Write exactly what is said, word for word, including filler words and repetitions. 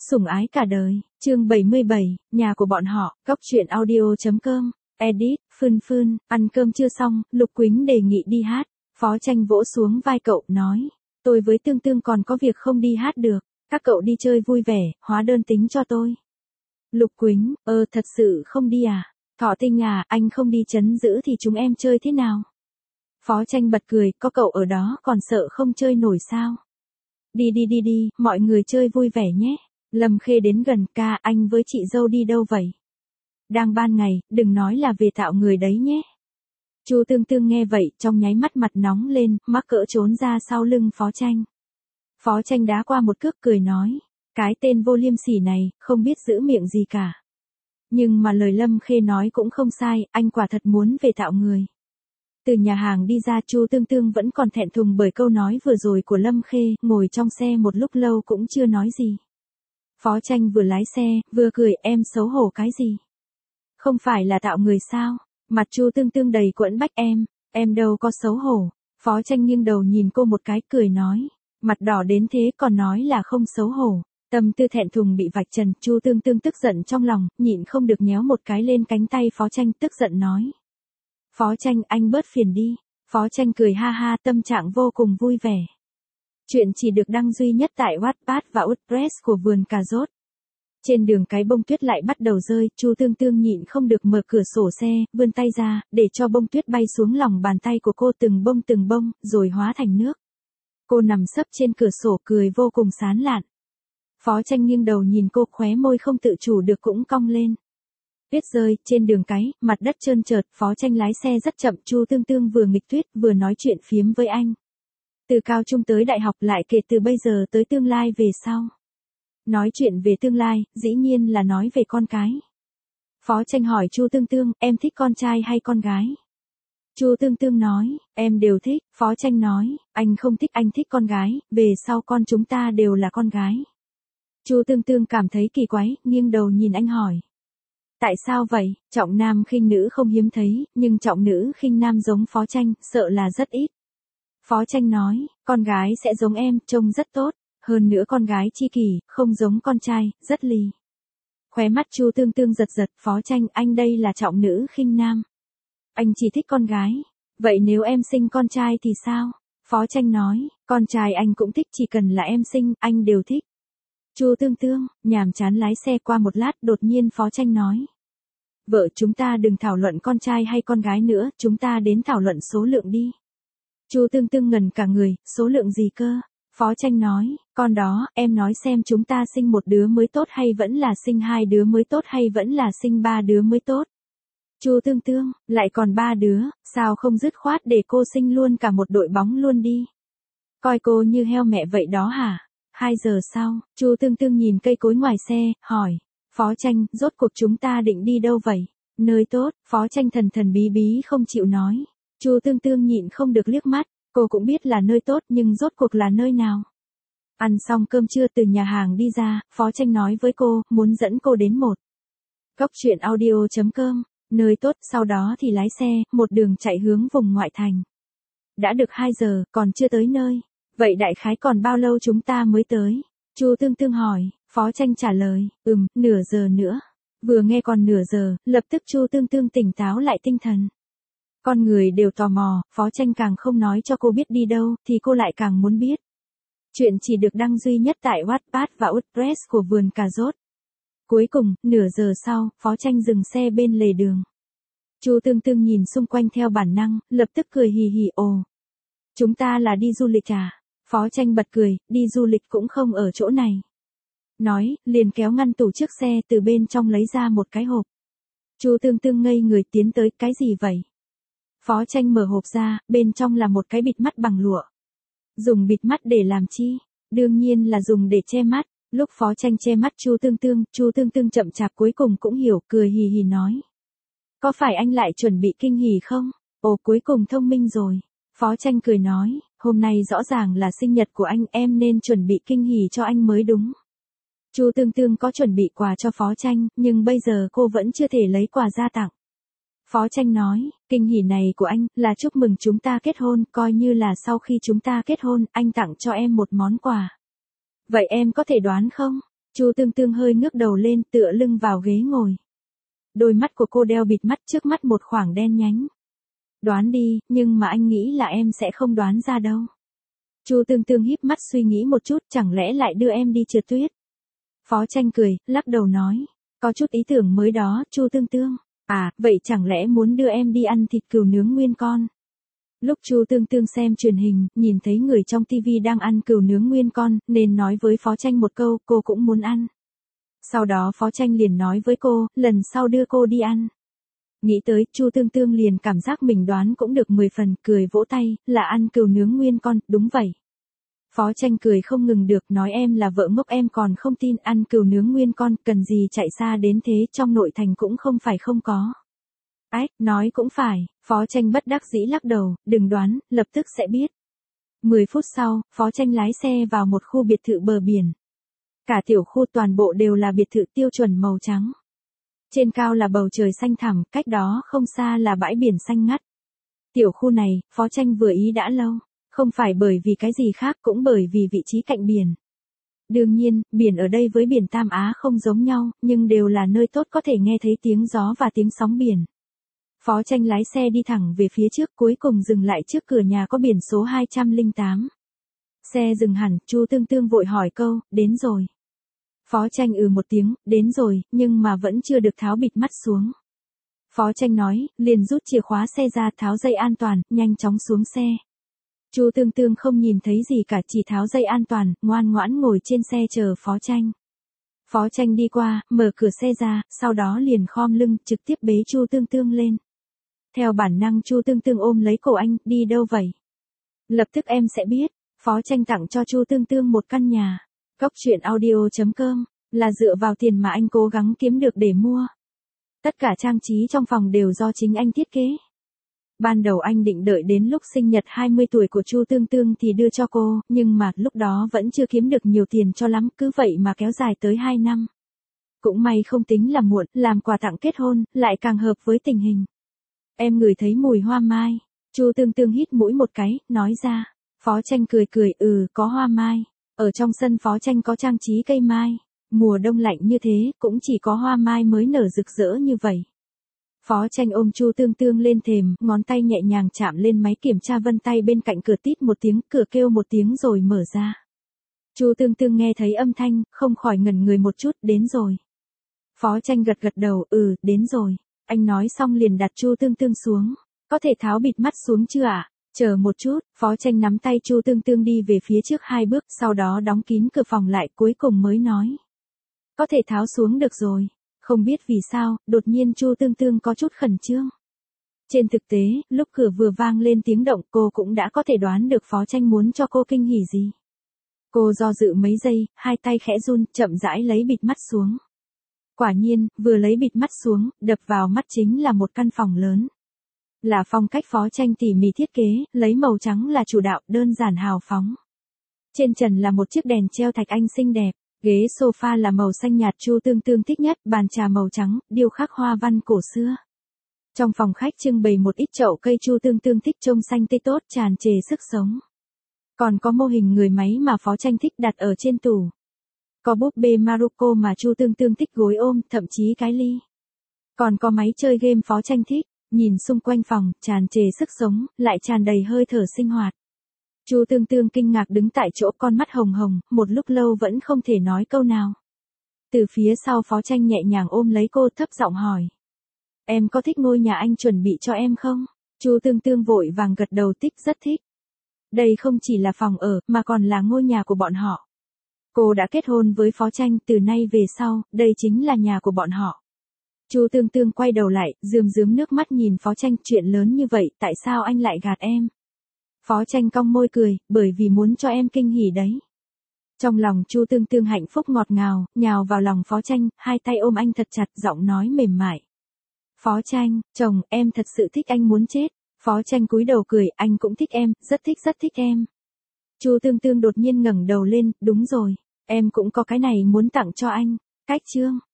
Sủng ái cả đời, chương bảy mươi bảy, nhà của bọn họ, góc truyện audio chấm com, edit, Phương Phương, ăn cơm chưa xong, Lục Quýnh đề nghị đi hát, Phó Tranh vỗ xuống vai cậu, nói, tôi với Tương Tương còn có việc không đi hát được, các cậu đi chơi vui vẻ, hóa đơn tính cho tôi. Lục Quýnh, ơ thật sự không đi à, Thọ Tinh à, anh không đi trấn giữ thì chúng em chơi thế nào? Phó Tranh bật cười, có cậu ở đó còn sợ không chơi nổi sao? Đi đi đi đi, mọi người chơi vui vẻ nhé. Lâm Khê đến gần, ca, anh với chị dâu đi đâu vậy? Đang ban ngày, đừng nói là về tạo người đấy nhé. Chu Tương Tương nghe vậy, trong nháy mắt mặt nóng lên, mắc cỡ trốn ra sau lưng Phó Tranh. Phó Tranh đá qua một cước cười nói, cái tên vô liêm sỉ này, không biết giữ miệng gì cả. Nhưng mà lời Lâm Khê nói cũng không sai, anh quả thật muốn về tạo người. Từ nhà hàng đi ra, Chu Tương Tương vẫn còn thẹn thùng bởi câu nói vừa rồi của Lâm Khê, ngồi trong xe một lúc lâu cũng chưa nói gì. Phó Tranh vừa lái xe, vừa cười, em xấu hổ cái gì? Không phải là tạo người sao? Mặt Chu Tương Tương đầy quẫn bách, em, em đâu có xấu hổ. Phó Tranh nghiêng đầu nhìn cô một cái, cười nói, mặt đỏ đến thế còn nói là không xấu hổ. Tâm tư thẹn thùng bị vạch trần, Chu Tương Tương tức giận trong lòng, nhịn không được nhéo một cái lên cánh tay Phó Tranh, tức giận nói. Phó Tranh, anh bớt phiền đi. Phó Tranh cười ha ha, tâm trạng vô cùng vui vẻ. Chuyện chỉ được đăng duy nhất tại Wattpad và WordPress của Vườn Cà Rốt. Trên đường cái bông tuyết lại bắt đầu rơi, Chu Tương Tương nhịn không được mở cửa sổ xe, vươn tay ra, để cho bông tuyết bay xuống lòng bàn tay của cô từng bông từng bông, rồi hóa thành nước. Cô nằm sấp trên cửa sổ cười vô cùng sán lạn. Phó Tranh nghiêng đầu nhìn cô, khóe môi không tự chủ được cũng cong lên. Tuyết rơi, trên đường cái, mặt đất trơn trượt, Phó Tranh lái xe rất chậm, Chu Tương Tương vừa nghịch tuyết, vừa nói chuyện phiếm với anh. Từ cao trung tới đại học, lại kể từ bây giờ tới tương lai về sau. Nói chuyện về tương lai, dĩ nhiên là nói về con cái. Phó Tranh hỏi Chu Tương Tương, em thích con trai hay con gái? Chu Tương Tương nói, em đều thích. Phó Tranh nói, anh không thích, anh thích con gái, về sau con chúng ta đều là con gái. Chu Tương Tương cảm thấy kỳ quái, nghiêng đầu nhìn anh hỏi. Tại sao vậy? Trọng nam khinh nữ không hiếm thấy, nhưng trọng nữ khinh nam giống Phó Tranh, sợ là rất ít. Phó Tranh nói, con gái sẽ giống em, trông rất tốt, hơn nữa con gái chi kỷ, không giống con trai, rất lì. Khóe mắt Chu Tương Tương giật giật, Phó Tranh, anh đây là trọng nữ khinh nam. Anh chỉ thích con gái, vậy nếu em sinh con trai thì sao? Phó Tranh nói, con trai anh cũng thích, chỉ cần là em sinh, anh đều thích. Chu Tương Tương, nhàm chán lái xe qua một lát, đột nhiên Phó Tranh nói. Vợ chúng ta đừng thảo luận con trai hay con gái nữa, chúng ta đến thảo luận số lượng đi. Chu Tương Tương ngần cả người, số lượng gì cơ? Phó Tranh nói, con đó, em nói xem chúng ta sinh một đứa mới tốt hay vẫn là sinh hai đứa mới tốt hay vẫn là sinh ba đứa mới tốt? Chu Tương Tương, lại còn ba đứa, sao không dứt khoát để cô sinh luôn cả một đội bóng luôn đi? Coi cô như heo mẹ vậy đó hả? Hai giờ sau, Chu Tương Tương nhìn cây cối ngoài xe, hỏi, Phó Tranh, rốt cuộc chúng ta định đi đâu vậy? Nơi tốt, Phó Tranh thần thần bí bí không chịu nói. Chu Tương Tương nhịn không được liếc mắt, cô cũng biết là nơi tốt nhưng rốt cuộc là nơi nào? Ăn xong cơm trưa từ nhà hàng đi ra, Phó Tranh nói với cô, muốn dẫn cô đến một góc truyện audio chấm com, nơi tốt, sau đó thì lái xe, một đường chạy hướng vùng ngoại thành. Đã được hai giờ, còn chưa tới nơi. Vậy đại khái còn bao lâu chúng ta mới tới? Chu Tương Tương hỏi, Phó Tranh trả lời, ừm, nửa giờ nữa. Vừa nghe còn nửa giờ, lập tức Chu Tương Tương tỉnh táo lại tinh thần. Con người đều tò mò, Phó Tranh càng không nói cho cô biết đi đâu, thì cô lại càng muốn biết. Chuyện chỉ được đăng duy nhất tại Wattpad và WordPress của Vườn Cà Rốt. Cuối cùng, nửa giờ sau, Phó Tranh dừng xe bên lề đường. Chu Tương Tương nhìn xung quanh theo bản năng, lập tức cười hì hì, ồ. Chúng ta là đi du lịch à? Phó Tranh bật cười, đi du lịch cũng không ở chỗ này. Nói, liền kéo ngăn tủ trước xe, từ bên trong lấy ra một cái hộp. Chu Tương Tương ngây người tiến tới, cái gì vậy? Phó Tranh mở hộp ra, bên trong là một cái bịt mắt bằng lụa. Dùng bịt mắt để làm chi? Đương nhiên là dùng để che mắt. Lúc Phó Tranh che mắt Chu Tương Tương, Chu Tương Tương chậm chạp cuối cùng cũng hiểu, cười hì hì nói. Có phải anh lại chuẩn bị kinh hỉ không? Ồ, cuối cùng thông minh rồi. Phó Tranh cười nói, hôm nay rõ ràng là sinh nhật của anh, em nên chuẩn bị kinh hỉ cho anh mới đúng. Chu Tương Tương có chuẩn bị quà cho Phó Tranh, nhưng bây giờ cô vẫn chưa thể lấy quà ra tặng. Phó Tranh nói, kinh hỉ này của anh, là chúc mừng chúng ta kết hôn, coi như là sau khi chúng ta kết hôn, anh tặng cho em một món quà. Vậy em có thể đoán không? Chu Tương Tương hơi ngước đầu lên, tựa lưng vào ghế ngồi. Đôi mắt của cô đeo bịt mắt, trước mắt một khoảng đen nhánh. Đoán đi, nhưng mà anh nghĩ là em sẽ không đoán ra đâu. Chu Tương Tương híp mắt suy nghĩ một chút, chẳng lẽ lại đưa em đi trượt tuyết. Phó Tranh cười, lắc đầu nói, có chút ý tưởng mới đó, Chu Tương Tương. À, vậy chẳng lẽ muốn đưa em đi ăn thịt cừu nướng nguyên con? Lúc Chu Tương Tương xem truyền hình, nhìn thấy người trong tivi đang ăn cừu nướng nguyên con, nên nói với Phó Tranh một câu, cô cũng muốn ăn. Sau đó Phó Tranh liền nói với cô, lần sau đưa cô đi ăn. Nghĩ tới, Chu Tương Tương liền cảm giác mình đoán cũng được mười phần, cười vỗ tay, là ăn cừu nướng nguyên con, đúng vậy. Phó Tranh cười không ngừng được, nói em là vợ ngốc em còn không tin, ăn cừu nướng nguyên con, cần gì chạy xa đến thế, trong nội thành cũng không phải không có. Ách, nói cũng phải, Phó Tranh bất đắc dĩ lắc đầu, đừng đoán, lập tức sẽ biết. mười phút sau, Phó Tranh lái xe vào một khu biệt thự bờ biển. Cả tiểu khu toàn bộ đều là biệt thự tiêu chuẩn màu trắng. Trên cao là bầu trời xanh thẳm, cách đó không xa là bãi biển xanh ngắt. Tiểu khu này, Phó Tranh vừa ý đã lâu, không phải bởi vì cái gì khác cũng bởi vì vị trí cạnh biển. Đương nhiên, biển ở đây với biển Tam Á không giống nhau, nhưng đều là nơi tốt có thể nghe thấy tiếng gió và tiếng sóng biển. Phó Tranh lái xe đi thẳng về phía trước, cuối cùng dừng lại trước cửa nhà có biển số hai không tám. Xe dừng hẳn, Chu Tương Tương vội hỏi câu, đến rồi. Phó Tranh ừ một tiếng, đến rồi, nhưng mà vẫn chưa được tháo bịt mắt xuống. Phó Tranh nói, liền rút chìa khóa xe ra, tháo dây an toàn, nhanh chóng xuống xe. Chu Tương Tương không nhìn thấy gì cả, chỉ tháo dây an toàn, ngoan ngoãn ngồi trên xe chờ Phó Tranh. Phó Tranh đi qua, mở cửa xe ra, sau đó liền khom lưng, trực tiếp bế Chu Tương Tương lên. Theo bản năng Chu Tương Tương ôm lấy cổ anh, đi đâu vậy? Lập tức em sẽ biết. Phó Tranh tặng cho Chu Tương Tương một căn nhà. Cóc truyện audio chấm com là dựa vào tiền mà anh cố gắng kiếm được để mua. Tất cả trang trí trong phòng đều do chính anh thiết kế. Ban đầu anh định đợi đến lúc sinh nhật hai mươi tuổi của Chu Tương Tương thì đưa cho cô, nhưng mà lúc đó vẫn chưa kiếm được nhiều tiền cho lắm, cứ vậy mà kéo dài tới hai năm. Cũng may không tính là muộn, làm quà tặng kết hôn, lại càng hợp với tình hình. Em ngửi thấy mùi hoa mai. Chu Tương Tương hít mũi một cái, nói ra. Phó Tranh cười cười, ừ, có hoa mai. Ở trong sân Phó Tranh có trang trí cây mai. Mùa đông lạnh như thế, cũng chỉ có hoa mai mới nở rực rỡ như vậy. Phó Tranh ôm Chu Tương Tương lên thềm, ngón tay nhẹ nhàng chạm lên máy kiểm tra vân tay bên cạnh cửa, tít một tiếng, cửa kêu một tiếng rồi mở ra. Chu Tương Tương nghe thấy âm thanh, không khỏi ngẩn người một chút, đến rồi. Phó Tranh gật gật đầu, ừ, đến rồi. Anh nói xong liền đặt Chu Tương Tương xuống. Có thể tháo bịt mắt xuống chưa ạ? À? Chờ một chút, Phó Tranh nắm tay Chu Tương Tương đi về phía trước hai bước, sau đó đóng kín cửa phòng lại, cuối cùng mới nói. Có thể tháo xuống được rồi. Không biết vì sao, đột nhiên Chu Tương Tương có chút khẩn trương. Trên thực tế, lúc cửa vừa vang lên tiếng động, cô cũng đã có thể đoán được Phó Tranh muốn cho cô kinh hỉ gì. Cô do dự mấy giây, hai tay khẽ run, chậm rãi lấy bịt mắt xuống. Quả nhiên, vừa lấy bịt mắt xuống, đập vào mắt chính là một căn phòng lớn. Là phong cách Phó Tranh tỉ mỉ thiết kế, lấy màu trắng là chủ đạo, đơn giản hào phóng. Trên trần là một chiếc đèn treo thạch anh xinh đẹp, ghế sofa là màu xanh nhạt Chu Tương Tương thích nhất, bàn trà màu trắng, điêu khắc hoa văn cổ xưa. Trong phòng khách trưng bày một ít chậu cây Chu Tương Tương thích, trông xanh tươi tốt, tràn trề sức sống. Còn có mô hình người máy mà Phó Tranh thích đặt ở trên tủ. Có búp bê Maruko mà Chu Tương Tương thích gối ôm, thậm chí cái ly. Còn có máy chơi game Phó Tranh thích, nhìn xung quanh phòng, tràn trề sức sống, lại tràn đầy hơi thở sinh hoạt. Chu Tương Tương kinh ngạc đứng tại chỗ, con mắt hồng hồng, một lúc lâu vẫn không thể nói câu nào. Từ phía sau Phó Tranh nhẹ nhàng ôm lấy cô, thấp giọng hỏi. Em có thích ngôi nhà anh chuẩn bị cho em không? Chu Tương Tương vội vàng gật đầu, thích, rất thích. Đây không chỉ là phòng ở, mà còn là ngôi nhà của bọn họ. Cô đã kết hôn với Phó Tranh, từ nay về sau, đây chính là nhà của bọn họ. Chu Tương Tương quay đầu lại, rườm rớm nước mắt nhìn Phó Tranh, chuyện lớn như vậy, tại sao anh lại gạt em? Phó Tranh cong môi cười, bởi vì muốn cho em kinh hỉ đấy. Trong lòng Chu Tương Tương hạnh phúc ngọt ngào, nhào vào lòng Phó Tranh, hai tay ôm anh thật chặt, giọng nói mềm mại. Phó Tranh, chồng, em thật sự thích anh muốn chết. Phó Tranh cúi đầu cười, anh cũng thích em, rất thích rất thích em. Chu Tương Tương đột nhiên ngẩng đầu lên, đúng rồi, em cũng có cái này muốn tặng cho anh. Cách chương